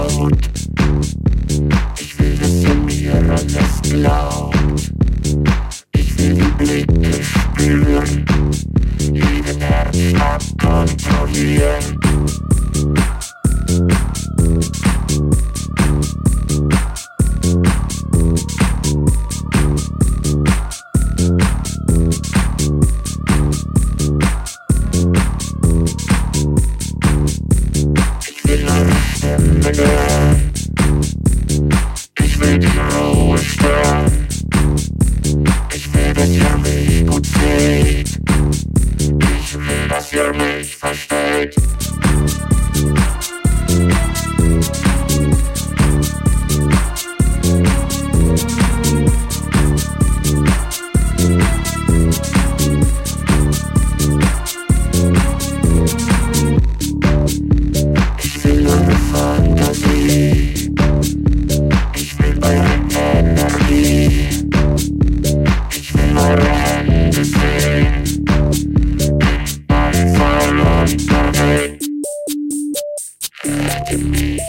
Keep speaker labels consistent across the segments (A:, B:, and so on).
A: laut. Ich will, dass ihr mir alles glaubt. Ich will die Blicke spüren, jeden Herzschlag kontrollieren. Ich will eure Stimme hören. Ich will die Ruhe stören. Ich will, dass ihr mich gut seht. Ich will, dass ihr mich versteht. Ich will eure Fantasie. Ich will eure Energie. Ich will eure Hände sehen. Im Fall unterwegs. Hört ihr mich?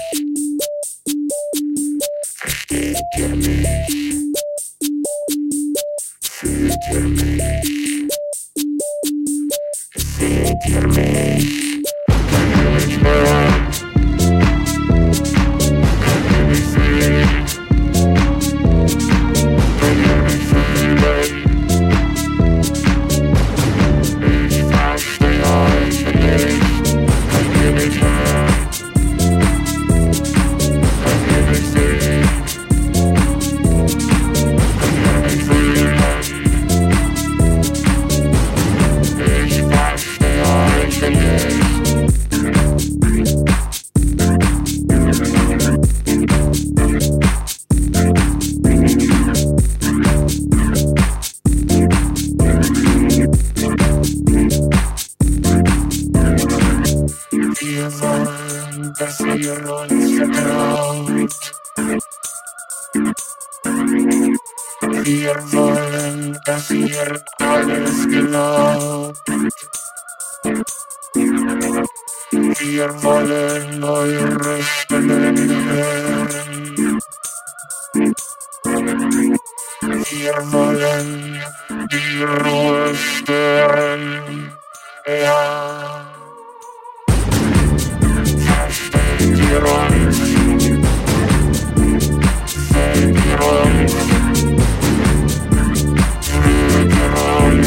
A: Versteht ihr mich? Fühlt ihr mich? Seht ihr mich? Könnt ihr mich hören? Könnt ihr mich sehen? Könnt ihr mich fühlen? Ich verstehe euch nicht. Könnt ihr mich hören? Könnt ihr mich sehen? Könnt ihr mich fühlen? Ich verstehe euch nicht. Wir wollen, dass ihr uns vertraut. Wir wollen, dass ihr alles glaubt. Wir wollen eure Stimmen hören. Wir wollen die Ruhe stören. Ja. Versteht ihr uns? Seht ihr uns? Fühlt ihr uns?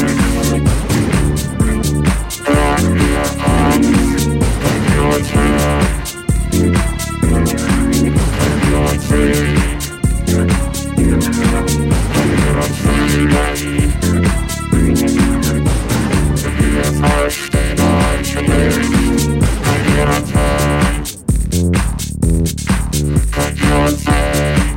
A: Hört ihr uns? Könnt ihr uns hören? Könnt ihr uns sehen? Könnt ihr uns fühlen? Wir verstehen euch nicht. Könnt ihr uns hören? Könnt ihr uns sehen?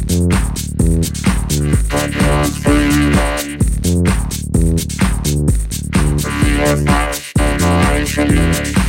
A: Könnt ihr uns fühlen? Wir verstehen euch nicht.